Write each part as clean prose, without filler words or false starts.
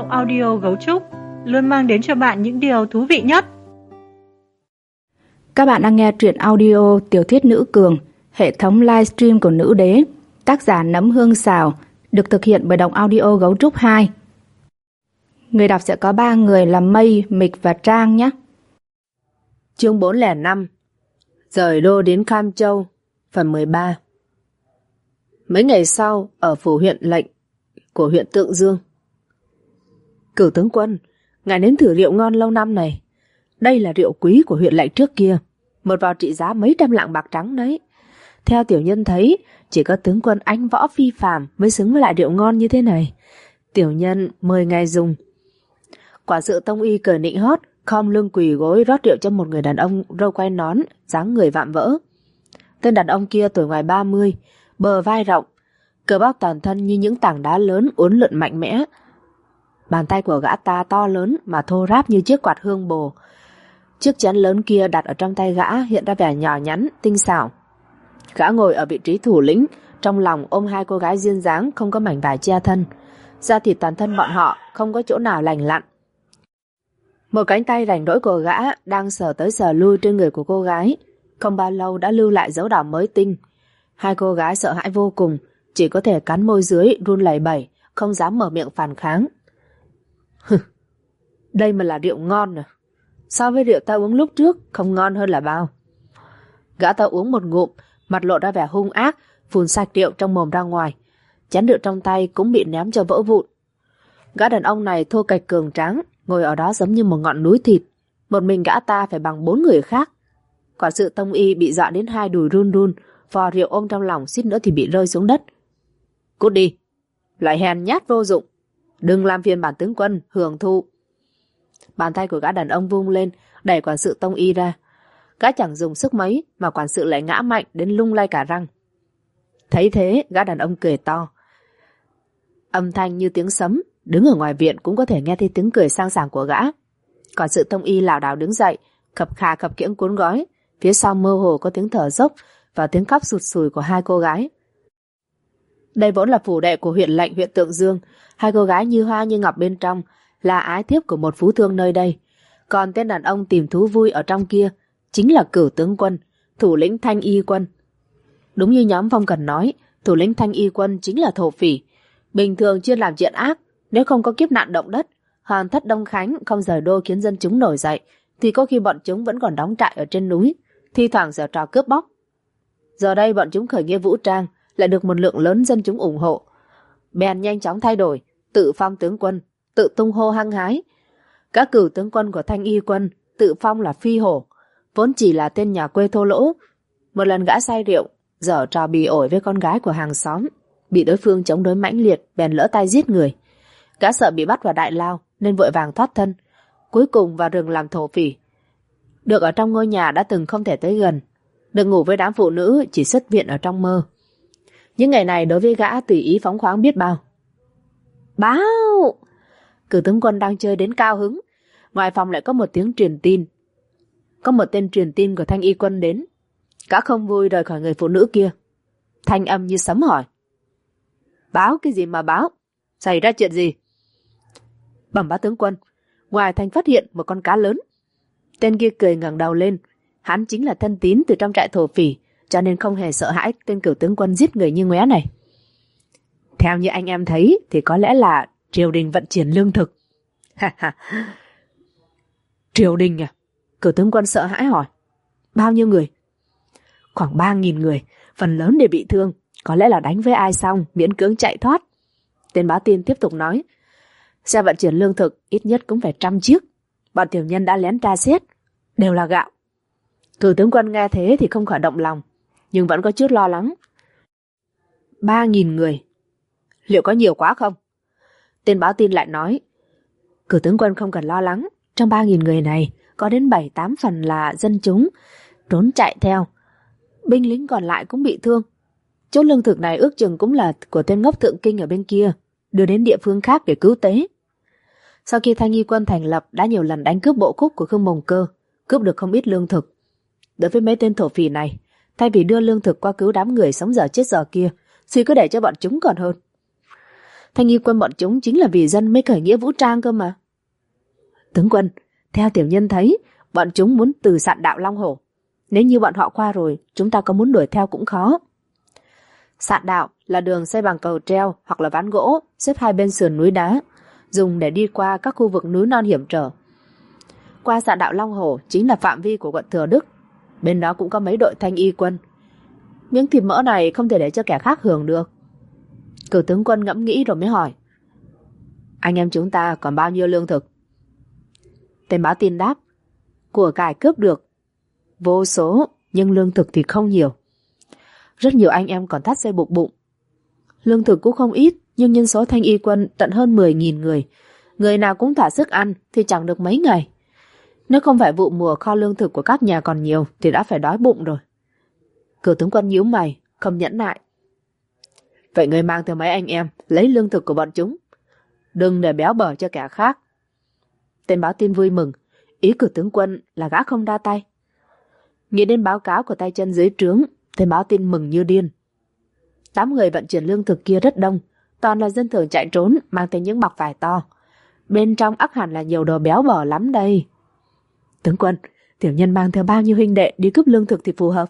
audio Gấu Trúc luôn mang đến cho bạn những điều thú vị nhất. Các bạn đang nghe truyện audio tiểu thuyết Nữ Cường, hệ thống livestream của Nữ Đế, tác giả Nấm Hương Xào, được thực hiện bởi Đọc Audio Gấu Trúc 2. Người đọc sẽ có 3 người là Mây, Mịch và Trang nhé. Chương 405 Rời đô đến Cam Châu, phần 13. Mấy ngày sau, ở phủ huyện lệnh của huyện Tượng Dương. Cửu tướng quân, ngài nếm thử rượu ngon lâu năm này. Đây là rượu quý của huyện lệnh trước kia, một vò trị giá mấy trăm lạng bạc trắng đấy. Theo tiểu nhân thấy, chỉ có tướng quân anh võ phi phàm mới xứng với lại rượu ngon như thế này. Tiểu nhân mời ngài dùng. Quản sự tông y cười nịnh hót, khom lưng quỳ gối rót rượu cho một người đàn ông râu quai nón, dáng người vạm vỡ. Tên đàn ông kia tuổi ngoài 30, bờ vai rộng, cơ bắp toàn thân như những tảng đá lớn uốn lượn mạnh mẽ. Bàn tay của gã ta to lớn mà thô ráp như chiếc quạt hương bồ. Chiếc chén lớn kia đặt ở trong tay gã hiện ra vẻ nhỏ nhắn, tinh xảo. Gã ngồi ở vị trí thủ lĩnh, trong lòng ôm hai cô gái duyên dáng không có mảnh vải che thân. Da thịt toàn thân bọn họ không có chỗ nào lành lặn. Một cánh tay rảnh rỗi của gã đang sờ tới sờ lui trên người của cô gái. Không bao lâu đã lưu lại dấu đỏ mới tinh. Hai cô gái sợ hãi vô cùng, chỉ có thể cắn môi dưới run lẩy bẩy, không dám mở miệng phản kháng. Đây mà là rượu ngon à? So với rượu ta uống lúc trước không ngon hơn là bao. Gã ta uống một ngụm, mặt lộ ra vẻ hung ác, phun sạch rượu trong mồm ra ngoài. Chén rượu trong tay cũng bị ném cho vỡ vụn. Gã đàn ông này thô kệch cường tráng, ngồi ở đó giống như một ngọn núi thịt. Một mình gã ta phải bằng 4 người khác. Quản sự tông y bị dọa đến hai đùi run run, vò rượu ôm trong lòng suýt nữa thì bị rơi xuống đất. Cút đi, loại hèn nhát vô dụng, đừng làm phiền bản tướng quân hưởng thụ. Bàn tay của gã đàn ông vung lên, đẩy quản sự tông y ra. Gã chẳng dùng sức mấy mà quản sự lại ngã mạnh đến lung lay cả răng. Thấy thế, gã đàn ông cười to. Âm thanh như tiếng sấm, đứng ở ngoài viện cũng có thể nghe thấy tiếng cười sang sảng của gã. Quản sự tông y lảo đảo đứng dậy, khập khà khập khiễng cuốn gói. Phía sau mơ hồ có tiếng thở dốc và tiếng khóc sụt sùi của hai cô gái. Đây vốn là phủ đệ của huyện lệnh huyện Tượng Dương. Hai cô gái như hoa như ngọc bên trong là ái thiếp của một phú thương nơi đây. Còn tên đàn ông tìm thú vui ở trong kia chính là Cửu tướng quân, thủ lĩnh Thanh Y quân. Đúng như nhóm Phong Cần nói, thủ lĩnh Thanh Y quân chính là thổ phỉ, bình thường chuyên làm chuyện ác. Nếu không có kiếp nạn động đất, Hoàng thất Đông Khánh không rời đô khiến dân chúng nổi dậy, thì có khi bọn chúng vẫn còn đóng trại ở trên núi, thi thoảng giở trò cướp bóc. Giờ đây bọn chúng khởi nghĩa vũ trang, lại được một lượng lớn dân chúng ủng hộ, bèn nhanh chóng thay đổi, tự phong tướng quân, tự tung hô hăng hái. Các cửu tướng quân của Thanh Y quân tự phong là Phi Hổ, vốn chỉ là tên nhà quê thô lỗ. Một lần gã say rượu, giở trò bì ổi với con gái của hàng xóm, bị đối phương chống đối mãnh liệt, bèn lỡ tay giết người. Gã sợ bị bắt vào đại lao nên vội vàng thoát thân, cuối cùng vào rừng làm thổ phỉ. Được ở trong ngôi nhà đã từng không thể tới gần, được ngủ với đám phụ nữ chỉ xuất viện ở trong mơ. Những ngày này đối với gã tùy ý phóng khoáng biết bao. Báo! Cửu tướng quân đang chơi đến cao hứng, ngoài phòng lại có một tiếng truyền tin. Có một tên truyền tin của Thanh Y quân đến. Gã không vui rời khỏi người phụ nữ kia. Thanh âm như sấm hỏi. Báo cái gì mà báo? Xảy ra chuyện gì? Bẩm bá tướng quân, ngoài thành phát hiện một con cá lớn. Tên kia cười ngẩng đầu lên. Hắn chính là thân tín từ trong trại thổ phỉ, cho nên không hề sợ hãi tên Cửu tướng quân giết người như ngoé này. Theo như anh em thấy thì có lẽ là triều đình vận chuyển lương thực. Triều đình à? Cửu tướng quân sợ hãi hỏi. Bao nhiêu người? Khoảng 3.000 người, phần lớn đều bị thương, có lẽ là đánh với ai xong miễn cưỡng chạy thoát. Tên báo tin tiếp tục nói. Xe vận chuyển lương thực ít nhất cũng phải 100 chiếc. Bọn tiểu nhân đã lén tra xét, đều là gạo. Cửu tướng quân nghe thế thì không khỏi động lòng, nhưng vẫn có chút lo lắng. 3.000 người, liệu có nhiều quá không? Tên báo tin lại nói. Cửu tướng quân không cần lo lắng, trong 3.000 người này có đến 7-8 phần là dân chúng trốn chạy theo. Binh lính còn lại cũng bị thương. Chốt lương thực này ước chừng cũng là của tên ngốc thượng kinh ở bên kia, đưa đến địa phương khác để cứu tế. Sau khi Thanh Y quân thành lập đã nhiều lần đánh cướp bộ khúc của Khương Mồng Cơ, cướp được không ít lương thực. Đối với mấy tên thổ phỉ này, thay vì đưa lương thực qua cứu đám người sống dở chết dở kia, thì cứ để cho bọn chúng còn hơn. Thanh y quân bọn chúng chính là vì dân mới khởi nghĩa vũ trang cơ mà. Tướng quân, theo tiểu nhân thấy, bọn chúng muốn từ sạn đạo Long Hổ. Nếu như bọn họ qua rồi, chúng ta có muốn đuổi theo cũng khó. Sạn đạo là đường xây bằng cầu treo hoặc là ván gỗ, xếp hai bên sườn núi đá, dùng để đi qua các khu vực núi non hiểm trở. Qua sạn đạo Long Hổ chính là phạm vi của quận Thừa Đức. Bên đó cũng có mấy đội thanh y quân. Miếng thịt mỡ này không thể để cho kẻ khác hưởng được. Cửu tướng quân ngẫm nghĩ rồi mới hỏi: anh em chúng ta còn bao nhiêu lương thực? Tên báo tin đáp: của cải cướp được vô số, nhưng lương thực thì không nhiều. Rất nhiều anh em còn thắt dây buộc bụng. Lương thực cũng không ít, nhưng nhân số thanh y quân tận hơn 10.000 người. Người nào cũng thỏa sức ăn thì chẳng được mấy ngày. Nếu không phải vụ mùa kho lương thực của các nhà còn nhiều thì đã phải đói bụng rồi. Cửu tướng quân nhíu mày, không nhẫn nại: vậy người mang theo mấy anh em lấy lương thực của bọn chúng, đừng để béo bở cho kẻ khác. Tên báo tin vui mừng, ý cửu tướng quân là gã không đa tay. Nghĩ đến báo cáo của tay chân dưới trướng, tên báo tin mừng như điên. 8 người vận chuyển lương thực kia rất đông, toàn là dân thường chạy trốn, mang theo những bọc vải to. Bên trong ắt hẳn là nhiều đồ béo bở lắm đây. Tướng quân, tiểu nhân mang theo bao nhiêu huynh đệ đi cướp lương thực thì phù hợp?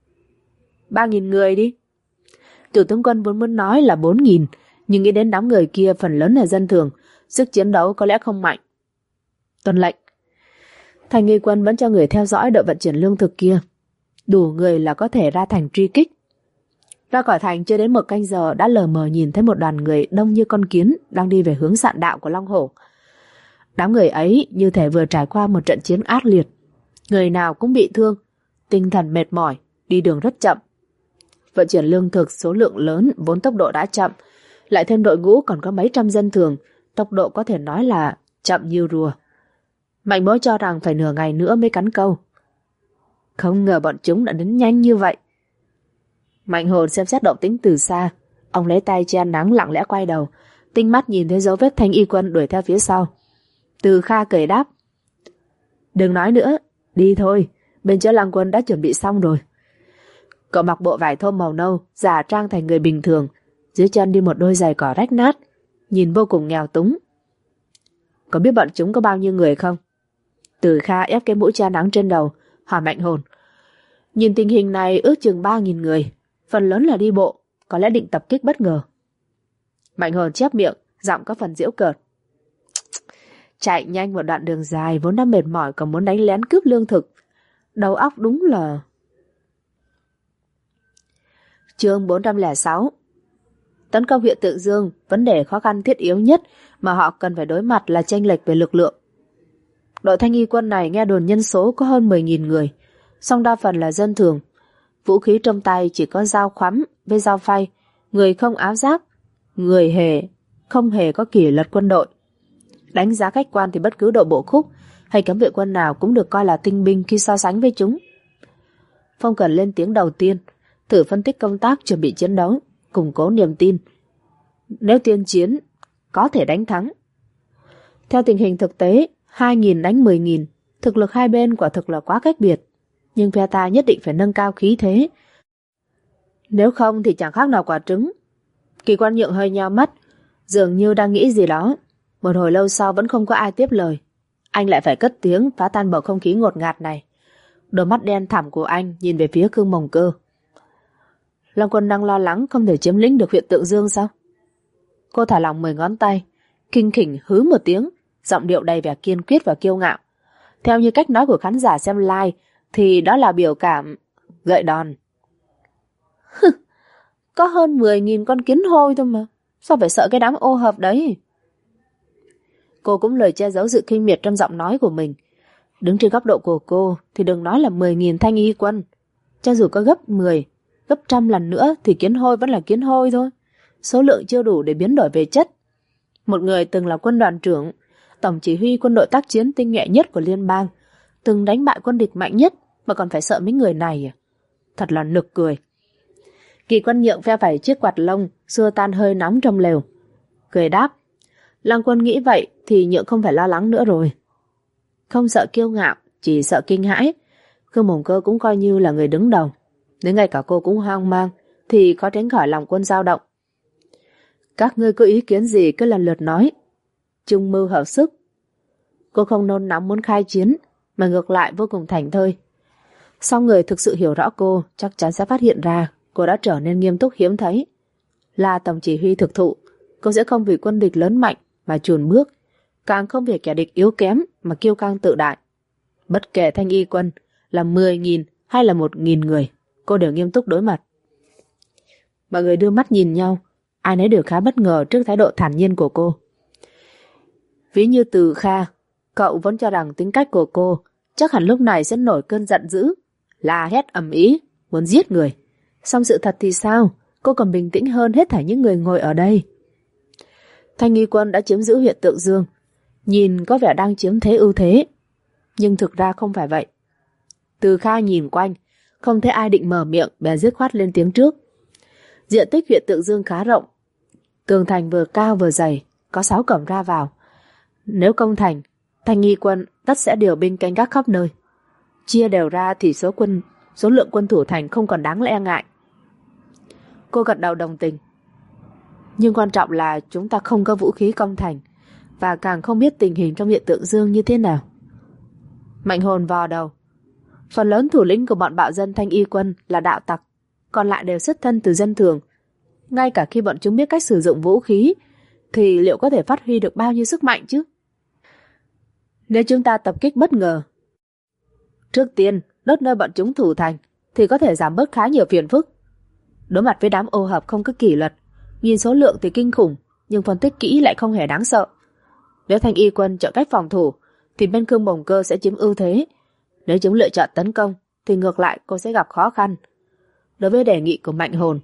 3.000 người đi. Cửu tướng quân vốn muốn nói là 4.000, nhưng nghĩ đến đám người kia phần lớn là dân thường, sức chiến đấu có lẽ không mạnh. Tuân lệnh. Thành nghi quân vẫn cho người theo dõi đội vận chuyển lương thực kia. Đủ người là có thể ra thành truy kích. Ra khỏi thành chưa đến 1 canh giờ đã lờ mờ nhìn thấy một đoàn người đông như con kiến đang đi về hướng sạn đạo của Long Hổ. Đám người ấy như thể vừa trải qua một trận chiến ác liệt. Người nào cũng bị thương, tinh thần mệt mỏi, đi đường rất chậm. Vận chuyển lương thực số lượng lớn vốn tốc độ đã chậm, lại thêm đội ngũ còn có mấy trăm dân thường, tốc độ có thể nói là chậm như rùa. Mạnh Mỗ cho rằng phải nửa ngày nữa mới cắn câu. Không ngờ bọn chúng đã đến nhanh như vậy. Mạnh Hồn xem xét động tĩnh từ xa, ông lấy tay che nắng lặng lẽ quay đầu, tinh mắt nhìn thấy dấu vết thanh y quân đuổi theo phía sau. Từ Kha cười đáp: đừng nói nữa, đi thôi, bên chỗ Lăng Quân đã chuẩn bị xong rồi. Cậu mặc bộ vải thô màu nâu, giả trang thành người bình thường, dưới chân đi một đôi giày cỏ rách nát, nhìn vô cùng nghèo túng. Có biết bọn chúng có bao nhiêu người không? Từ Kha ép cái mũ che nắng trên đầu, hỏi Mạnh Hồn. Nhìn tình hình này ước chừng 3.000 người, phần lớn là đi bộ, có lẽ định tập kích bất ngờ. Mạnh Hồn chép miệng, giọng có phần giễu cợt. Chạy nhanh một đoạn đường dài vốn đã mệt mỏi còn muốn đánh lén cướp lương thực. Đầu óc đúng là... Chương 406. Tấn công huyện Tượng Dương, vấn đề khó khăn thiết yếu nhất mà họ cần phải đối mặt là chênh lệch về lực lượng. Đội thanh y quân này nghe đồn nhân số có hơn 10.000 người, song đa phần là dân thường. Vũ khí trong tay chỉ có dao khoắm với dao phay, người không áo giáp, người không hề có kỷ luật quân đội. Đánh giá khách quan thì bất cứ đội bộ khúc hay cấm vệ quân nào cũng được coi là tinh binh khi so sánh với chúng. Phong Cẩn lên tiếng đầu tiên, thử phân tích công tác chuẩn bị chiến đấu, củng cố niềm tin. Nếu tiên chiến, có thể đánh thắng. Theo tình hình thực tế, 2.000 đánh 10.000, thực lực hai bên quả thực là quá cách biệt. Nhưng phe ta nhất định phải nâng cao khí thế. Nếu không thì chẳng khác nào quả trứng. Kỳ Quan Nhượng hơi nheo mắt, dường như đang nghĩ gì đó. Một hồi lâu sau vẫn không có ai tiếp lời. Anh lại phải cất tiếng phá tan bầu không khí ngột ngạt này. Đôi mắt đen thẳm của anh nhìn về phía Khương Mồng Cơ. Long Quân đang lo lắng không thể chiếm lĩnh được huyện Tượng Dương sao? Cô thả lỏng 10 ngón tay, khinh khỉnh hứ một tiếng, giọng điệu đầy vẻ kiên quyết và kiêu ngạo. Theo như cách nói của khán giả xem live thì đó là biểu cảm gợi đòn. Có hơn 10.000 con kiến hôi thôi mà, sao phải sợ cái đám ô hợp đấy? Cô cũng lời che giấu sự khinh miệt trong giọng nói của mình. Đứng trên góc độ của cô thì đừng nói là 10.000 thanh y quân. Cho dù có gấp 10, gấp 100 lần nữa thì kiến hôi vẫn là kiến hôi thôi. Số lượng chưa đủ để biến đổi về chất. Một người từng là quân đoàn trưởng, tổng chỉ huy quân đội tác chiến tinh nhuệ nhất của liên bang, từng đánh bại quân địch mạnh nhất mà còn phải sợ mấy người này à? Thật là nực cười. Kỳ Quan Nhượng phe phẩy chiếc quạt lông xua tan hơi nóng trong lều, cười đáp. Lăng Quân nghĩ vậy thì Nhượng không phải lo lắng nữa rồi. Không sợ kiêu ngạo, chỉ sợ kinh hãi. Khương Mồng Cơ cũng coi như là người đứng đầu. Nếu ngay cả cô cũng hoang mang thì có tránh khỏi lòng Quân dao động. Các ngươi có ý kiến gì cứ lần lượt nói. Chung mưu hợp sức. Cô không nôn nóng muốn khai chiến, mà ngược lại vô cùng thảnh thơi. Song người thực sự hiểu rõ cô chắc chắn sẽ phát hiện ra cô đã trở nên nghiêm túc hiếm thấy. Là tổng chỉ huy thực thụ, cô sẽ không vì quân địch lớn mạnh mà chùn bước, càng không vì kẻ địch yếu kém mà kiêu căng tự đại. Bất kể Thanh Y quân là 10.000 hay là 1.000 người, cô đều nghiêm túc đối mặt. Mọi người đưa mắt nhìn nhau, ai nấy đều khá bất ngờ trước thái độ thản nhiên của cô. Ví như Từ Kha, cậu vẫn cho rằng tính cách của cô chắc hẳn lúc này sẽ nổi cơn giận dữ, la hét ầm ĩ, muốn giết người. Song sự thật thì sao? Cô còn bình tĩnh hơn hết thảy những người ngồi ở đây. Thanh Y quân đã chiếm giữ huyện Tượng Dương, nhìn có vẻ đang chiếm thế ưu thế, nhưng thực ra không phải vậy. Từ Kha nhìn quanh, không thấy ai định mở miệng, bèn dứt khoát lên tiếng trước. Diện tích huyện Tượng Dương khá rộng, tường thành vừa cao vừa dày, có 6 cổng ra vào. Nếu công thành, Thanh Y quân tất sẽ điều binh canh gác khắp nơi. Chia đều ra thì số lượng quân thủ thành không còn đáng e ngại. Cô gật đầu đồng tình. Nhưng quan trọng là chúng ta không có vũ khí công thành, và càng không biết tình hình trong huyện Tượng Dương như thế nào. Mạnh Hồn vò đầu. Phần lớn thủ lĩnh của bọn bạo dân Thanh Y quân là đạo tặc, còn lại đều xuất thân từ dân thường. Ngay cả khi bọn chúng biết cách sử dụng vũ khí, thì liệu có thể phát huy được bao nhiêu sức mạnh chứ? Nếu chúng ta tập kích bất ngờ, trước tiên đốt nơi bọn chúng thủ thành, thì có thể giảm bớt khá nhiều phiền phức. Đối mặt với đám ô hợp không có kỷ luật, nhìn số lượng thì kinh khủng, nhưng phân tích kỹ lại không hề đáng sợ. Nếu Thanh Y quân chọn cách phòng thủ, thì bên Khương Bồng Cơ sẽ chiếm ưu thế. Nếu chúng lựa chọn tấn công, thì ngược lại cô sẽ gặp khó khăn. Đối với đề nghị của Mạnh Hồn,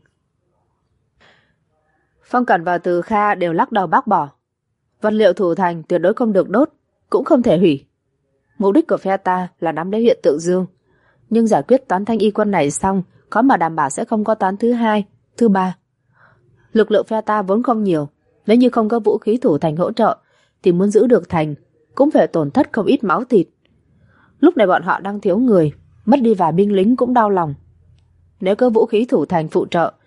Phong Cẩn và Từ Kha đều lắc đầu bác bỏ. Vật liệu thủ thành tuyệt đối không được đốt, cũng không thể hủy. Mục đích của phe ta là nắm lấy huyện Tượng Dương, nhưng giải quyết toán Thanh Y quân này xong, khó mà đảm bảo sẽ không có toán thứ hai, thứ ba. Lực lượng phe ta vốn không nhiều, nếu như không có vũ khí thủ thành hỗ trợ, thì muốn giữ được thành cũng phải tổn thất không ít máu thịt. Lúc này bọn họ đang thiếu người, mất đi vài binh lính cũng đau lòng. Nếu có vũ khí thủ thành phụ trợ,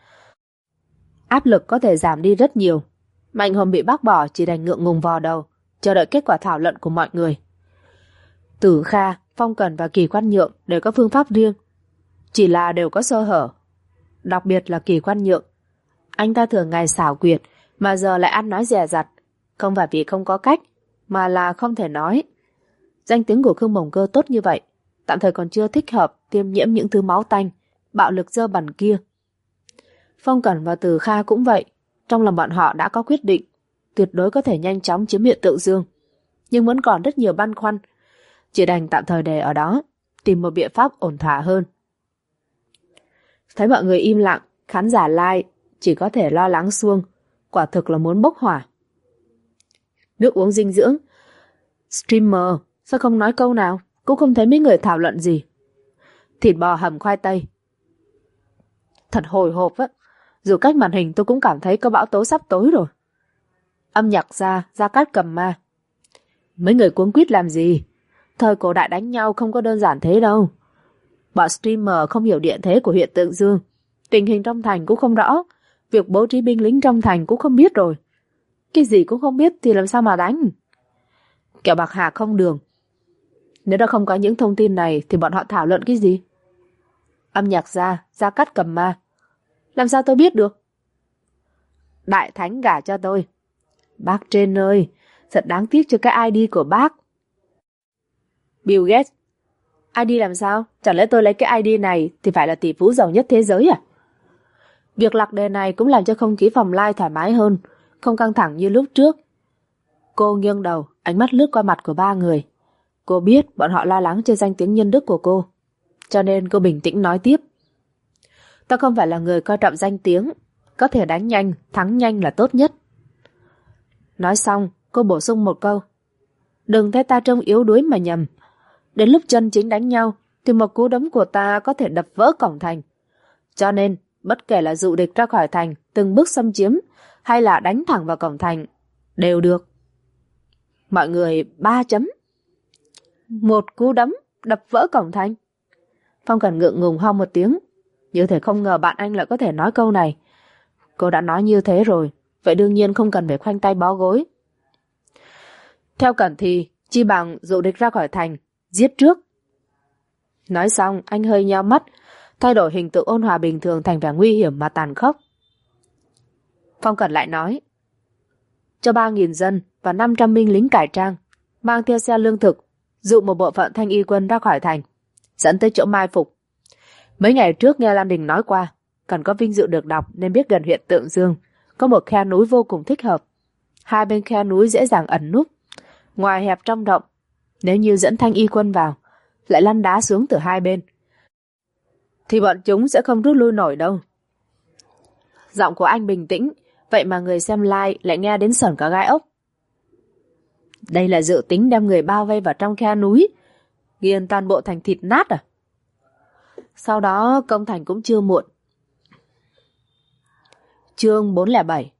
áp lực có thể giảm đi rất nhiều. Mạnh Hồn bị bác bỏ, chỉ đành ngượng ngùng vò đầu, chờ đợi kết quả thảo luận của mọi người. Tử Kha, Phong Cẩn và Kỳ Quan Nhượng đều có phương pháp riêng, chỉ là đều có sơ hở. Đặc biệt là Kỳ Quan Nhượng, anh ta thường ngày xảo quyệt, mà giờ lại ăn nói dè dặt, không phải vì không có cách, mà là không thể nói. Danh tiếng của Khương Bồng Cơ tốt như vậy, tạm thời còn chưa thích hợp tiêm nhiễm những thứ máu tanh, bạo lực dơ bẩn kia. Phong Cẩn và Từ Kha cũng vậy, trong lòng bọn họ đã có quyết định, tuyệt đối có thể nhanh chóng chiếm huyện Tượng Dương, nhưng vẫn còn rất nhiều băn khoăn, chỉ đành tạm thời để ở đó, tìm một biện pháp ổn thỏa hơn. Thấy mọi người im lặng, khán giả like chỉ có thể lo lắng xuông, quả thực là muốn bốc hỏa. Nước uống dinh dưỡng. Streamer, sao không nói câu nào? Cũng không thấy mấy người thảo luận gì. Thịt bò hầm khoai tây. Thật hồi hộp á. Dù cách màn hình tôi cũng cảm thấy có bão tố sắp tối rồi. Âm nhạc Gia Cát Cầm Ma. Mấy người cuống quýt làm gì? Thời cổ đại đánh nhau không có đơn giản thế đâu. Bọn streamer không hiểu địa thế của huyện Tượng Dương, tình hình trong thành cũng không rõ, việc bố trí binh lính trong thành cũng không biết rồi. Cái gì cũng không biết thì làm sao mà đánh? Kẻo bạc hà không đường. Nếu đã không có những thông tin này thì bọn họ thảo luận cái gì? Âm nhạc Gia Cát Cầm Ma. Làm sao tôi biết được? Đại thánh gả cho tôi. Bác trên ơi, thật đáng tiếc cho cái ID của bác. Bill Gates. ID làm sao? Chẳng lẽ tôi lấy cái ID này thì phải là tỷ phú giàu nhất thế giới à? Việc lạc đề này cũng làm cho không khí phòng live thoải mái hơn, không căng thẳng như lúc trước. Cô nghiêng đầu, ánh mắt lướt qua mặt của ba người. Cô biết bọn họ lo lắng cho danh tiếng nhân đức của cô, cho nên cô bình tĩnh nói tiếp. Ta không phải là người coi trọng danh tiếng, có thể đánh nhanh, thắng nhanh là tốt nhất. Nói xong, cô bổ sung một câu. Đừng thấy ta trông yếu đuối mà nhầm. Đến lúc chân chính đánh nhau, thì một cú đấm của ta có thể đập vỡ cổng thành. Cho nên, bất kể là dụ địch ra khỏi thành, từng bước xâm chiếm, hay là đánh thẳng vào cổng thành, đều được. Mọi người 3 chấm. Một cú đấm, đập vỡ cổng thành. Phong Cẩn ngượng ngùng ho một tiếng. Như thể không ngờ bạn anh lại có thể nói câu này. Cô đã nói như thế rồi, vậy đương nhiên không cần phải khoanh tay bó gối. Theo Cẩn thì chi bằng dụ địch ra khỏi thành, giết trước. Nói xong, anh hơi nheo mắt, thay đổi hình tượng ôn hòa bình thường thành vẻ nguy hiểm mà tàn khốc. Phong Cẩn lại nói, cho 3.000 dân và 500 binh lính cải trang, mang theo xe lương thực, dụ một bộ phận Thanh Y quân ra khỏi thành, dẫn tới chỗ mai phục. Mấy ngày trước nghe Lan Đình nói qua, cần có vinh dự được đọc nên biết gần huyện Tượng Dương, có một khe núi vô cùng thích hợp. Hai bên khe núi dễ dàng ẩn núp, ngoài hẹp trong rộng. Nếu như dẫn Thanh Y quân vào, lại lăn đá xuống từ hai bên, thì bọn chúng sẽ không rút lui nổi đâu. Giọng của anh bình tĩnh, vậy mà người xem live lại nghe đến sởn cả gai ốc. Đây là dự tính đem người bao vây vào trong khe núi, nghiền toàn bộ thành thịt nát à? Sau đó công thành cũng chưa muộn. Chương 407.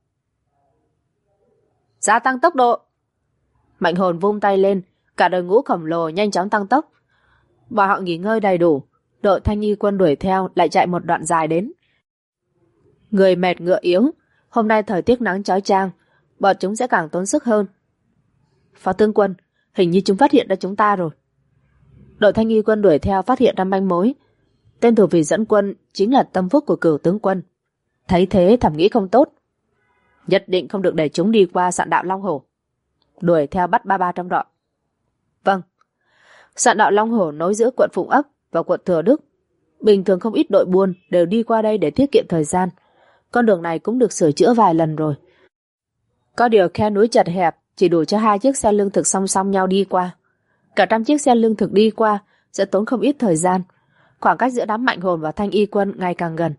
Gia tăng tốc độ. Mạnh Hồn vung tay lên, cả đội ngũ khổng lồ nhanh chóng tăng tốc. Bọn họ nghỉ ngơi đầy đủ, đội Thanh Y quân đuổi theo lại chạy một đoạn dài đến. Người mệt ngựa yếu, hôm nay thời tiết nắng chói chang, bọn chúng sẽ càng tốn sức hơn. Phó tướng quân, hình như chúng phát hiện ra chúng ta rồi. Đội Thanh Y quân đuổi theo phát hiện ra manh mối. Tên thủ vị dẫn quân chính là tâm phúc của Cửu tướng quân. Thấy thế thầm nghĩ không tốt, nhất định không được để chúng đi qua sạn đạo Long Hổ. Đuổi theo bắt ba trong đội. Vâng. Sạn đạo Long Hổ nối giữa quận Phụng Ấp và quận Thừa Đức. Bình thường không ít đội buôn đều đi qua đây để tiết kiệm thời gian. Con đường này cũng được sửa chữa vài lần rồi. Có điều khe núi chật hẹp, chỉ đủ cho 2 chiếc xe lương thực song song nhau đi qua. Cả 100 chiếc xe lương thực đi qua sẽ tốn không ít thời gian. Khoảng cách giữa đám Mạnh Hồn và Thanh Y quân ngày càng gần.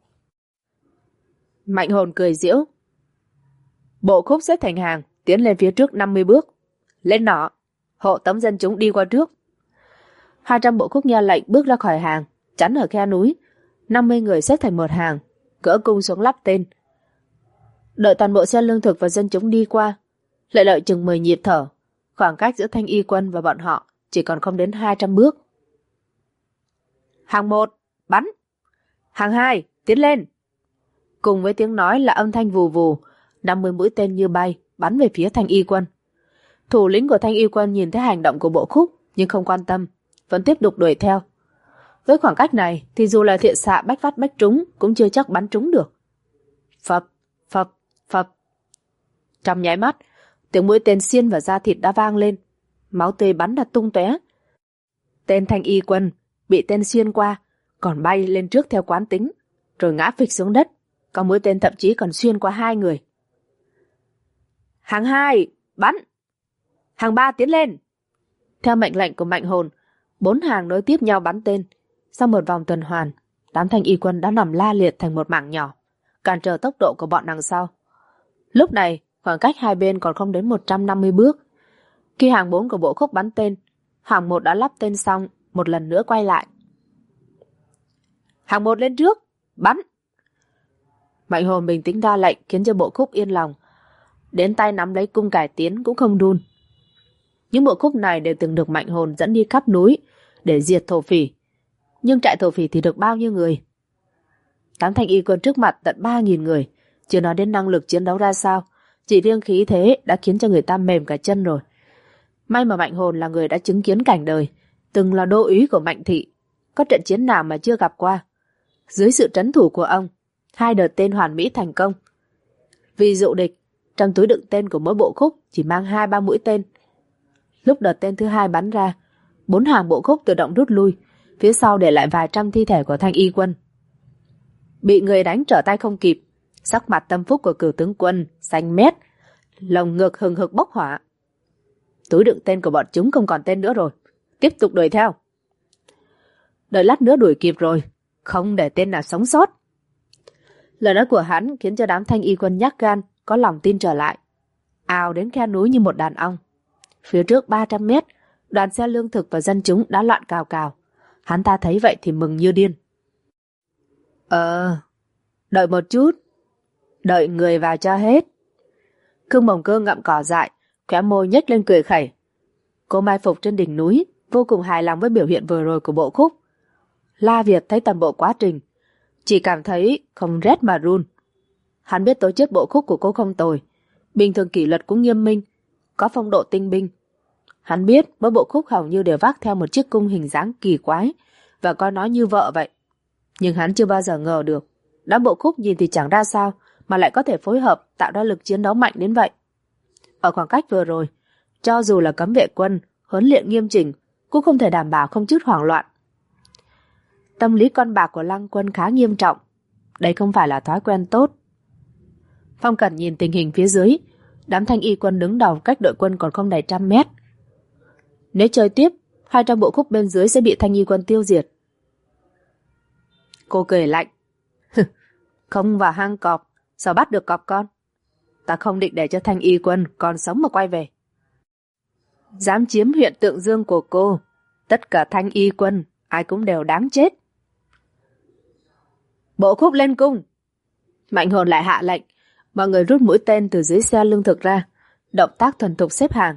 Mạnh Hồn cười giễu. Bộ khúc xếp thành hàng, tiến lên phía trước 50 bước. Lên nỏ, hộ tống dân chúng đi qua trước. 200 bộ khúc nghe lệnh bước ra khỏi hàng, chắn ở khe núi. 50 người xếp thành một hàng, cỡ cung xuống lắp tên. Đợi toàn bộ xe lương thực và dân chúng đi qua, lại đợi chừng 10 nhịp thở. Khoảng cách giữa Thanh Y quân và bọn họ chỉ còn không đến 200 bước. Hàng 1, bắn. Hàng 2, tiến lên. Cùng với tiếng nói là âm thanh vù vù, 50 mũi tên như bay bắn về phía Thanh Y quân. Thủ lĩnh của Thanh Y quân nhìn thấy hành động của bộ khúc nhưng không quan tâm, vẫn tiếp tục đuổi theo. Với khoảng cách này thì dù là thiện xạ bách phát bách trúng cũng chưa chắc bắn trúng được. Phập, phập, phập. Trong nháy mắt, tiếng mũi tên xiên vào da thịt đã vang lên, máu tươi bắn ra tung tóe. Tên Thanh Y quân bị tên xuyên qua, còn bay lên trước theo quán tính, rồi ngã phịch xuống đất. Có mũi tên thậm chí còn xuyên qua 2 người. Hàng 2, bắn. Hàng 3 tiến lên. Theo mệnh lệnh của Mạnh Hồn, 4 hàng nối tiếp nhau bắn tên. Sau một vòng tuần hoàn, đám Thanh Y quân đã nằm la liệt thành một mảng nhỏ, cản trở tốc độ của bọn đằng sau. Lúc này, khoảng cách hai bên còn không đến 150 bước. Khi hàng 4 của bộ khúc bắn tên, hàng 1 đã lắp tên xong, một lần nữa quay lại. Hàng 1 lên trước, bắn. Mạnh Hồn bình tĩnh ra lệnh khiến cho bộ khúc yên lòng. Đến tay nắm lấy cung cải tiến cũng không đun. Những bộ khúc này đều từng được Mạnh Hồn dẫn đi khắp núi để diệt thổ phỉ. Nhưng trại thổ phỉ thì được bao nhiêu người? Đám Thanh Y quân trước mặt tận 3.000 người, chưa nói đến năng lực chiến đấu ra sao, chỉ riêng khí thế đã khiến cho người ta mềm cả chân rồi. May mà Mạnh Hồn là người đã chứng kiến cảnh đời, từng là đô úy của Mạnh thị, có trận chiến nào mà chưa gặp qua. Dưới sự trấn thủ của ông, 2 đợt tên hoàn mỹ thành công. Vì dụ địch, trong túi đựng tên của mỗi bộ khúc chỉ mang 2-3 mũi tên. Lúc đợt tên thứ 2 bắn ra, 4 hàng bộ khúc tự động rút lui, phía sau để lại vài trăm thi thể của Thanh Y quân. Bị người đánh trở tay không kịp, sắc mặt tâm phúc của Cửu tướng quân xanh mét, lồng ngực hừng hực bốc hỏa. Túi đựng tên của bọn chúng không còn tên nữa rồi, tiếp tục đuổi theo. Đợi lát nữa đuổi kịp rồi, không để tên nào sống sót. Lời nói của hắn khiến cho đám Thanh Y quân nhát gan có lòng tin trở lại, ào đến khe núi như một đàn ong. Phía trước 300 mét, đoàn xe lương thực và dân chúng đã loạn cào cào. Hắn ta thấy vậy thì mừng như điên. Đợi một chút, đợi người vào cho hết. Khương Bồng Cơ ngậm cỏ dại, khóe môi nhếch lên cười khẩy. Cô mai phục trên đỉnh núi, vô cùng hài lòng với biểu hiện vừa rồi của bộ khúc. La Việt thấy toàn bộ quá trình, chỉ cảm thấy không rét mà run. Hắn biết tổ chức bộ khúc của cô không tồi, bình thường kỷ luật cũng nghiêm minh, có phong độ tinh binh. Hắn biết mỗi bộ khúc hầu như đều vác theo một chiếc cung hình dáng kỳ quái và coi nó như vợ vậy. Nhưng hắn chưa bao giờ ngờ được, đám bộ khúc nhìn thì chẳng ra sao mà lại có thể phối hợp tạo ra lực chiến đấu mạnh đến vậy. Ở khoảng cách vừa rồi, cho dù là cấm vệ quân, huấn luyện nghiêm chỉnh, cũng không thể đảm bảo không chút hoảng loạn. Tâm lý con bạc của Lăng Quân khá nghiêm trọng. Đây không phải là thói quen tốt. Phong Cẩn nhìn tình hình phía dưới, đám Thanh Y quân đứng đầu cách đội quân còn không đầy 100 mét. Nếu chơi tiếp, 200 bộ khúc bên dưới sẽ bị Thanh Y quân tiêu diệt. Cô cười lạnh. Không vào hang cọp, sao bắt được cọp con? Ta không định để cho Thanh Y quân còn sống mà quay về. Dám chiếm huyện Tượng Dương của cô, tất cả Thanh Y quân, ai cũng đều đáng chết. Bộ khúc lên cung. Mạnh Hồn lại hạ lệnh, mọi người rút mũi tên từ dưới xe lương thực ra, động tác thuần thục xếp hàng.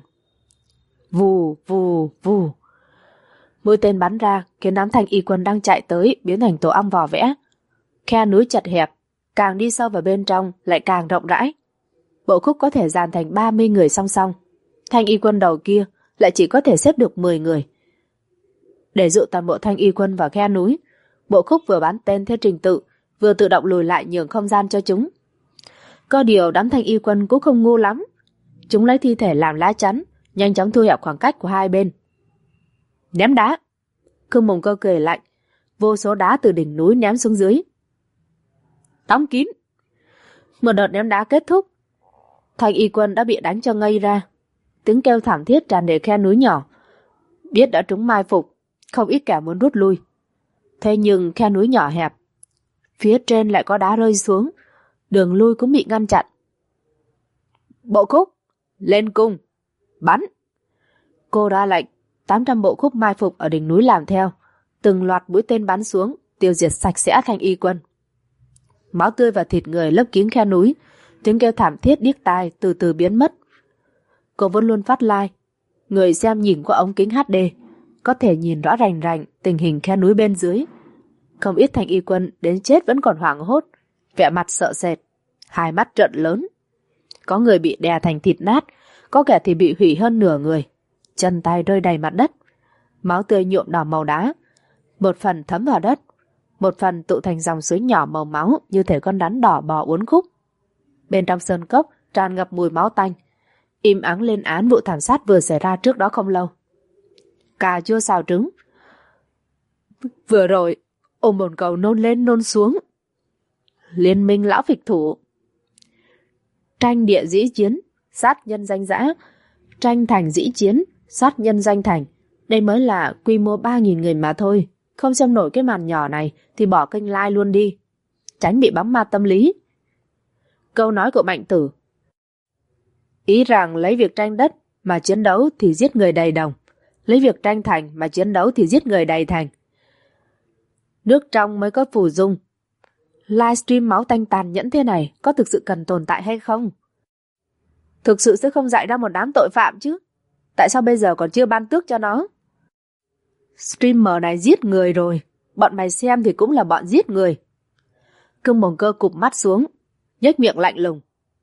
Vù, vù, vù. Mũi tên bắn ra, khiến đám Thanh Y quân đang chạy tới biến thành tổ ong vò vẽ. Khe núi chật hẹp, càng đi sâu vào bên trong lại càng rộng rãi. Bộ khúc có thể dàn thành 30 người song song. Thanh Y quân đầu kia lại chỉ có thể xếp được 10 người. Để dụ toàn bộ Thanh Y quân vào khe núi, bộ khúc vừa bắn tên theo trình tự, vừa tự động lùi lại nhường không gian cho chúng. Có điều đám Thanh Y quân cũng không ngu lắm. Chúng lấy thi thể làm lá chắn, nhanh chóng thu hẹp khoảng cách của hai bên. Ném đá. Khương Mùng Cơ cười lạnh, vô số đá từ đỉnh núi ném xuống dưới. Đóng kín. Một đợt ném đá kết thúc, Thanh Y quân đã bị đánh cho ngây ra. Tiếng kêu thảm thiết tràn đầy khe núi nhỏ. Biết đã trúng mai phục, không ít kẻ muốn rút lui. Thế nhưng khe núi nhỏ hẹp, phía trên lại có đá rơi xuống, đường lui cũng bị ngăn chặn. Bộ khúc, lên cung, bắn. Cô ra lệnh, 800 bộ khúc mai phục ở đỉnh núi làm theo, từng loạt mũi tên bắn xuống, tiêu diệt sạch sẽ Thanh Y quân. Máu tươi và thịt người lấp kín khe núi, tiếng kêu thảm thiết điếc tai từ từ biến mất. Cô vẫn luôn phát live, người xem nhìn qua ống kính HD, có thể nhìn rõ rành rành tình hình khe núi bên dưới. Không ít Thanh Y quân đến chết vẫn còn hoảng hốt, vẻ mặt sợ sệt, hai mắt trợn lớn. Có người bị đè thành thịt nát, có kẻ thì bị hủy hơn nửa người, chân tay rơi đầy mặt đất, máu tươi nhuộm đỏ màu đá, một phần thấm vào đất, một phần tụ thành dòng suối nhỏ màu máu như thể con rắn đỏ bò uốn khúc. Bên trong sơn cốc tràn ngập mùi máu tanh, im ắng lên án vụ thảm sát vừa xảy ra trước đó không lâu. Cà chua xào trứng. Vừa rồi, ôm bồn cầu nôn lên nôn xuống. Liên minh lão phịch thủ. Tranh địa dĩ chiến, sát nhân danh dã. Tranh thành dĩ chiến, sát nhân danh thành. Đây mới là quy mô 3.000 người mà thôi. Không xem nổi cái màn nhỏ này thì bỏ kênh like luôn đi, tránh bị bóng ma tâm lý. Câu nói của Mạnh Tử, ý rằng lấy việc tranh đất mà chiến đấu thì giết người đầy đồng, lấy việc tranh thành mà chiến đấu thì giết người đầy thành. Nước trong mới có phù dung. Livestream máu tanh tàn nhẫn thế này có thực sự cần tồn tại hay không? Thực sự sẽ không dạy ra một đám tội phạm chứ? Tại sao bây giờ còn chưa ban tước cho nó? Streamer này giết người rồi, bọn mày xem thì cũng là bọn giết người. Cương Mồng Cơ cụp mắt xuống, nhếch miệng lạnh lùng.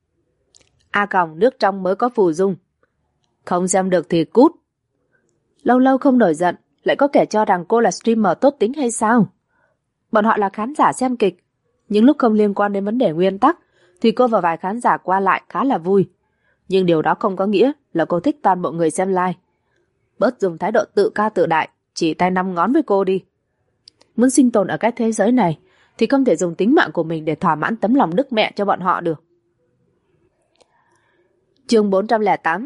A còng nước trong mới có phù dung. Không xem được thì cút. Lâu lâu không nổi giận, lại có kẻ cho rằng cô là streamer tốt tính hay sao? Bọn họ là khán giả xem kịch, những lúc không liên quan đến vấn đề nguyên tắc thì cô và vài khán giả qua lại khá là vui. Nhưng điều đó không có nghĩa là cô thích toàn bộ người xem live. Bớt dùng thái độ tự ca tự đại, chỉ tay 5 ngón với cô đi. Muốn sinh tồn ở cái thế giới này thì không thể dùng tính mạng của mình để thỏa mãn tấm lòng đức mẹ cho bọn họ được. Chương 408.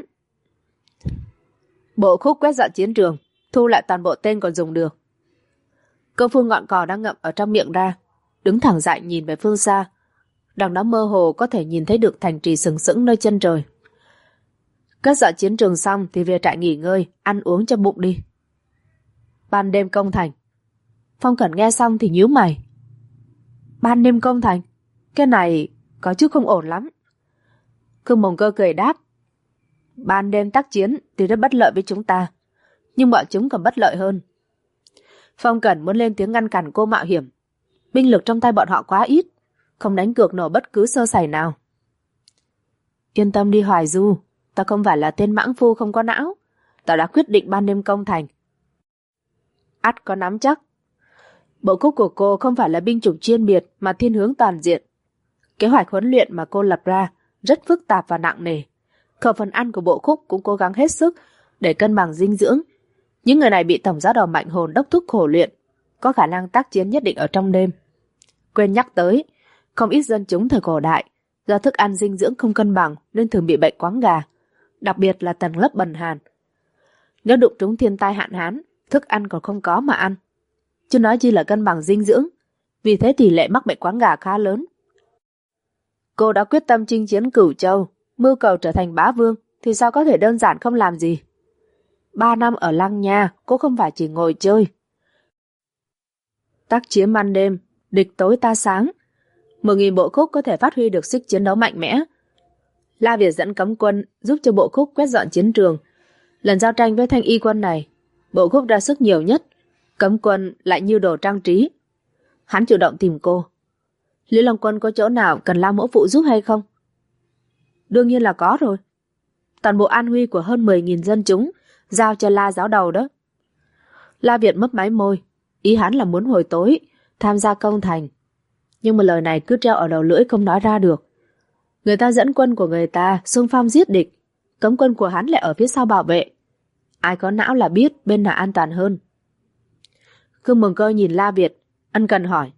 Bộ khúc quét dọn chiến trường, thu lại toàn bộ tên còn dùng được. Cô phun ngọn cỏ đang ngậm ở trong miệng ra, đứng thẳng dậy nhìn về phương xa. Đằng đó mơ hồ có thể nhìn thấy được thành trì sừng sững nơi chân trời. Quét dọn chiến trường xong thì về trại nghỉ ngơi, ăn uống cho bụng đi. Ban đêm công thành. Phong Cẩn nghe xong thì nhíu mày. Ban đêm công thành? Cái này có chút không ổn lắm. Khương Mồng Cơ cười đáp. Ban đêm tác chiến thì rất bất lợi với chúng ta, nhưng bọn chúng còn bất lợi hơn. Phong Cẩn muốn lên tiếng ngăn cản cô mạo hiểm. Binh lực trong tay bọn họ quá ít, không đánh cược nổi bất cứ sơ sẩy nào. Yên tâm đi Hoài Du, ta không phải là tên mãng phu không có não. Ta đã quyết định ban đêm công thành. Ắt có nắm chắc. Bộ cúc của cô không phải là binh chủng chuyên biệt mà thiên hướng toàn diện. Kế hoạch huấn luyện mà cô lập ra rất phức tạp và nặng nề. Khẩu phần ăn của bộ khúc cũng cố gắng hết sức để cân bằng dinh dưỡng. Những người này bị tổng giáo đầu Mạnh Hồn đốc thúc khổ luyện, có khả năng tác chiến nhất định ở trong đêm. Quên nhắc tới, không ít dân chúng thời cổ đại do thức ăn dinh dưỡng không cân bằng nên thường bị bệnh quáng gà, đặc biệt là tầng lớp bần hàn. Nếu đụng trúng thiên tai hạn hán, thức ăn còn không có mà ăn, chứ nói chi là cân bằng dinh dưỡng. Vì thế tỷ lệ mắc bệnh quáng gà khá lớn. Cô đã quyết tâm chinh chiến Cửu Châu, mưu cầu trở thành bá vương, thì sao có thể đơn giản không làm gì. 3 năm ở Lăng Nha, cô không phải chỉ ngồi chơi. Tác chiến ban đêm, địch tối ta sáng. 10.000 bộ khúc có thể phát huy được sức chiến đấu mạnh mẽ. La Việt dẫn cấm quân giúp cho bộ khúc quét dọn chiến trường. Lần giao tranh với Thanh Y quân này, bộ khúc ra sức nhiều nhất, cấm quân lại như đồ trang trí. Hắn chủ động tìm cô. Lý Long Quân có chỗ nào cần La mẫu phụ giúp hay không? Đương nhiên là có rồi. Toàn bộ an nguy của hơn 10.000 dân chúng giao cho La giáo đầu đó. La Việt mấp máy môi, ý hắn là muốn hồi tối tham gia công thành. Nhưng mà lời này cứ treo ở đầu lưỡi không nói ra được. Người ta dẫn quân của người ta xung phong giết địch, cấm quân của hắn lại ở phía sau bảo vệ. Ai có não là biết bên nào an toàn hơn. Khương Mừng Cơ nhìn La Việt, ân cần hỏi: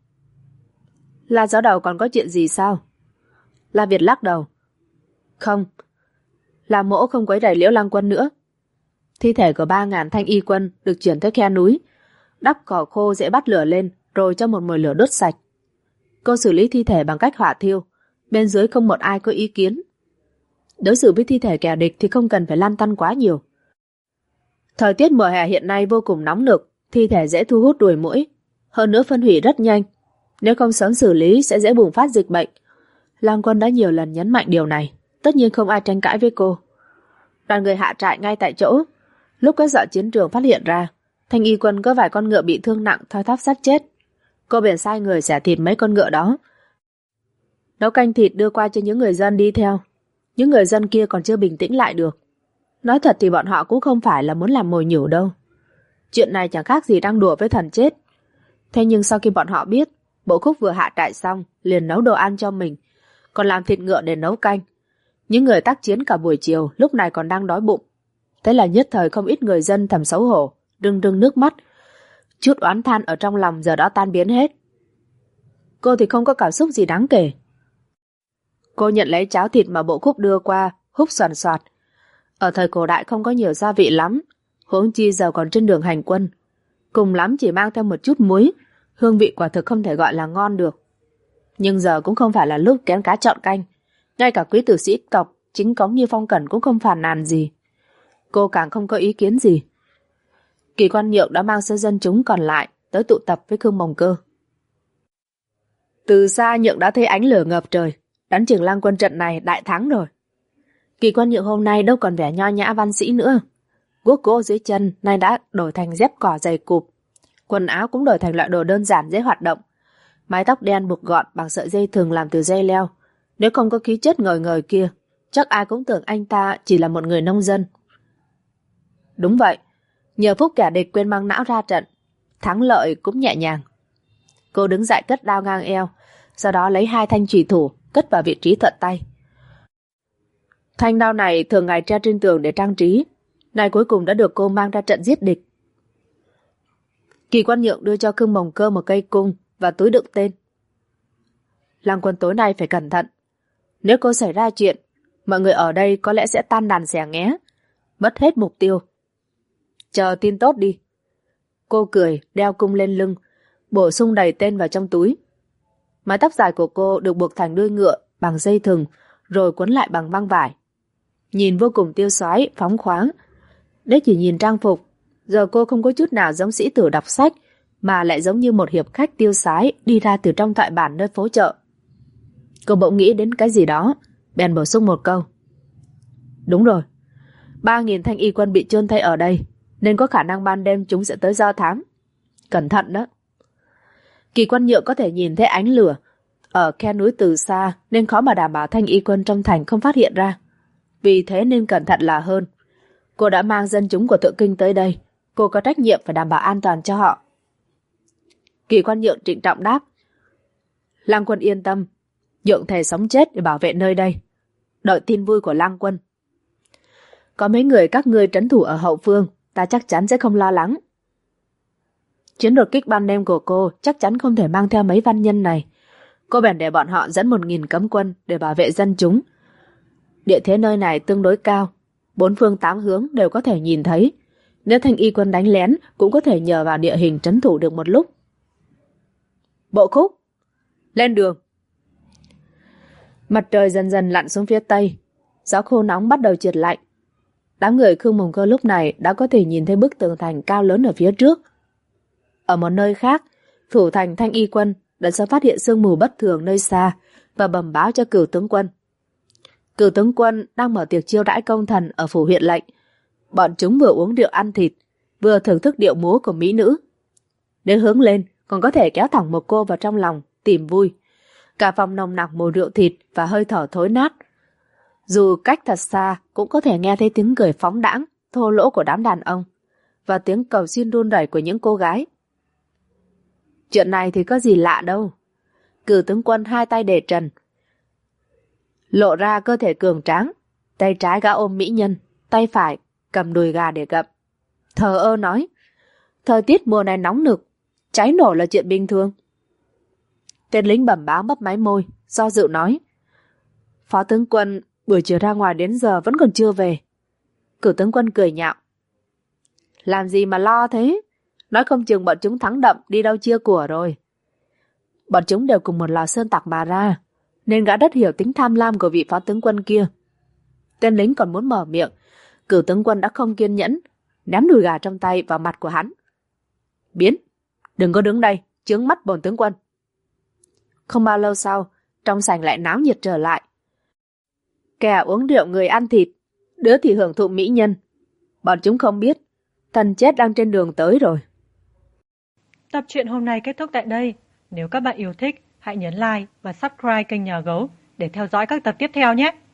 La giáo đầu còn có chuyện gì sao? La Việt lắc đầu: Không, La mỗ không quấy rầy Liễu Lăng Quân nữa. Thi thể của 3.000 Thanh Y quân được chuyển tới khe núi, đắp cỏ khô dễ bắt lửa lên, rồi cho một mồi lửa đốt sạch. Cô xử lý thi thể bằng cách hỏa thiêu, bên dưới không một ai có ý kiến. Đối xử với thi thể kẻ địch thì không cần phải lăn tăn quá nhiều. Thời tiết mùa hè hiện nay vô cùng nóng nực, thi thể dễ thu hút ruồi muỗi, hơn nữa phân hủy rất nhanh. Nếu không sớm xử lý sẽ dễ bùng phát dịch bệnh. Lăng Quân đã nhiều lần nhấn mạnh điều này, tất nhiên không ai tranh cãi với cô. Đoàn người hạ trại ngay tại chỗ. Lúc quét dọn chiến trường phát hiện ra Thanh Y quân có vài con ngựa bị thương nặng thoi thóp xác chết. Cô bèn sai người xẻ thịt mấy con ngựa đó, nấu canh thịt đưa qua cho những người dân đi theo. Những người dân kia còn chưa bình tĩnh lại được. Nói thật thì bọn họ cũng không phải là muốn làm mồi nhử đâu. Chuyện này chẳng khác gì đang đùa với thần chết. Thế nhưng sau khi bọn họ biết bộ khúc vừa hạ trại xong liền nấu đồ ăn cho mình, còn làm thịt ngựa để nấu canh. Những người tác chiến cả buổi chiều lúc này còn đang đói bụng. Thế là nhất thời không ít người dân thầm xấu hổ, rưng rưng nước mắt. Chút oán than ở trong lòng giờ đã tan biến hết. Cô thì không có cảm xúc gì đáng kể. Cô nhận lấy cháo thịt mà bộ khúc đưa qua, húp xoàn xoạt. Ở thời cổ đại không có nhiều gia vị lắm, huống chi giờ còn trên đường hành quân. Cùng lắm chỉ mang theo một chút muối, hương vị quả thực không thể gọi là ngon được. Nhưng giờ cũng không phải là lúc kén cá chọn canh. Ngay cả quý tử sĩ tộc chính cống như Phong Cẩn cũng không phàn nàn gì. Cô càng không có ý kiến gì. Kỳ Quan Nhượng đã mang số dân chúng còn lại tới tụ tập với Khương Mồng Cơ. Từ xa Nhượng đã thấy ánh lửa ngập trời, đoán chừng Lăng Quân trận này đại thắng rồi. Kỳ Quan Nhượng hôm nay đâu còn vẻ nho nhã văn sĩ nữa. Guốc gỗ dưới chân nay đã đổi thành dép cỏ dày cụp, quần áo cũng đổi thành loại đồ đơn giản dễ hoạt động. Mái tóc đen buộc gọn bằng sợi dây thường làm từ dây leo. Nếu không có khí chất ngời ngời kia, chắc ai cũng tưởng anh ta chỉ là một người nông dân. Đúng vậy, nhờ phúc kẻ địch quên mang não ra trận, thắng lợi cũng nhẹ nhàng. Cô đứng dậy cất đao ngang eo, sau đó lấy 2 thanh chùy thủ cất vào vị trí thuận tay. Thanh đao này thường ngày treo trên tường để trang trí, nay cuối cùng đã được cô mang ra trận giết địch. Kỳ Quan Nhượng đưa cho Khương Mồng Cơ một cây cung và túi đựng tên. Lăng Quân tối nay phải cẩn thận. Nếu cô xảy ra chuyện, mọi người ở đây có lẽ sẽ tan đàn xẻ nghé, mất hết mục tiêu. Chờ tin tốt đi. Cô cười, đeo cung lên lưng, bổ sung đầy tên vào trong túi. Mái tóc dài của cô được buộc thành đuôi ngựa bằng dây thừng, rồi quấn lại bằng băng vải. Nhìn vô cùng tiêu sái, phóng khoáng. Để chỉ nhìn trang phục, giờ cô không có chút nào giống sĩ tử đọc sách, mà lại giống như một hiệp khách tiêu sái đi ra từ trong thoại bản nơi phố chợ. Cô bỗng nghĩ đến cái gì đó, bèn bổ sung một câu. Đúng rồi, 3.000 Thanh Y quân bị chôn thay ở đây, nên có khả năng ban đêm chúng sẽ tới do thám. Cẩn thận đó. Kỳ Quan Nhượng có thể nhìn thấy ánh lửa ở khe núi từ xa nên khó mà đảm bảo thanh y quân trong thành không phát hiện ra. Vì thế nên cẩn thận là hơn. Cô đã mang dân chúng của Thượng Kinh tới đây. Cô có trách nhiệm phải đảm bảo an toàn cho họ. Kỳ Quan Nhượng trịnh trọng đáp. Lang quân yên tâm. Nhượng thề sống chết để bảo vệ nơi đây. Đợi tin vui của Lang quân. Có mấy người các ngươi trấn thủ ở hậu phương, ta chắc chắn sẽ không lo lắng. Chiến đột kích ban đêm của cô chắc chắn không thể mang theo mấy văn nhân này. Cô bèn để bọn họ dẫn 1000 cấm quân để bảo vệ dân chúng. Địa thế nơi này tương đối cao, 4 phương 8 hướng đều có thể nhìn thấy. Nếu thanh y quân đánh lén cũng có thể nhờ vào địa hình trấn thủ được một lúc. Bộ Khúc, lên đường. Mặt trời dần dần lặn xuống phía tây, gió khô nóng bắt đầu trượt lạnh. Đám người Khương Mùng Cơ lúc này đã có thể nhìn thấy bức tường thành cao lớn ở phía trước. Ở một nơi khác, thủ thành thanh y quân đã sớm phát hiện sương mù bất thường nơi xa và bẩm báo cho Cửu tướng quân. Cửu tướng quân đang mở tiệc chiêu đãi công thần ở phủ huyện lệnh. Bọn chúng vừa uống rượu ăn thịt, vừa thưởng thức điệu múa của mỹ nữ. Nếu hướng lên, còn có thể kéo thẳng một cô vào trong lòng, tìm vui. Cả phòng nồng nặc mùi rượu thịt và hơi thở thối nát. Dù cách thật xa, cũng có thể nghe thấy tiếng cười phóng đãng, thô lỗ của đám đàn ông và tiếng cầu xin run rẩy của những cô gái. Chuyện này thì có gì lạ đâu. Cửu tướng quân hai tay để trần, lộ ra cơ thể cường tráng. Tay trái gã ôm mỹ nhân, tay phải cầm đùi gà để gặm. Thờ ơ nói, thời tiết mùa này nóng nực, cháy nổ là chuyện bình thường. Tên lính bẩm báo mấp máy môi, do dự nói, phó tướng quân buổi chiều ra ngoài đến giờ vẫn còn chưa về. Cửu tướng quân cười nhạo, làm gì mà lo thế, nói không chừng bọn chúng thắng đậm đi đâu chia của rồi. Bọn chúng đều cùng một lò sơn tặc mà ra, nên gã rất hiểu tính tham lam của vị phó tướng quân kia. Tên lính còn muốn mở miệng, Cửu tướng quân đã không kiên nhẫn, ném đùi gà trong tay vào mặt của hắn. Biến, đừng có đứng đây, chướng mắt bổn tướng quân. Không bao lâu sau, trong sảnh lại náo nhiệt trở lại. Kẻ uống rượu người ăn thịt, đứa thì hưởng thụ mỹ nhân. Bọn chúng không biết, thần chết đang trên đường tới rồi. Tập truyện hôm nay kết thúc tại đây. Nếu các bạn yêu thích, hãy nhấn like và subscribe kênh Nhà Gấu để theo dõi các tập tiếp theo nhé.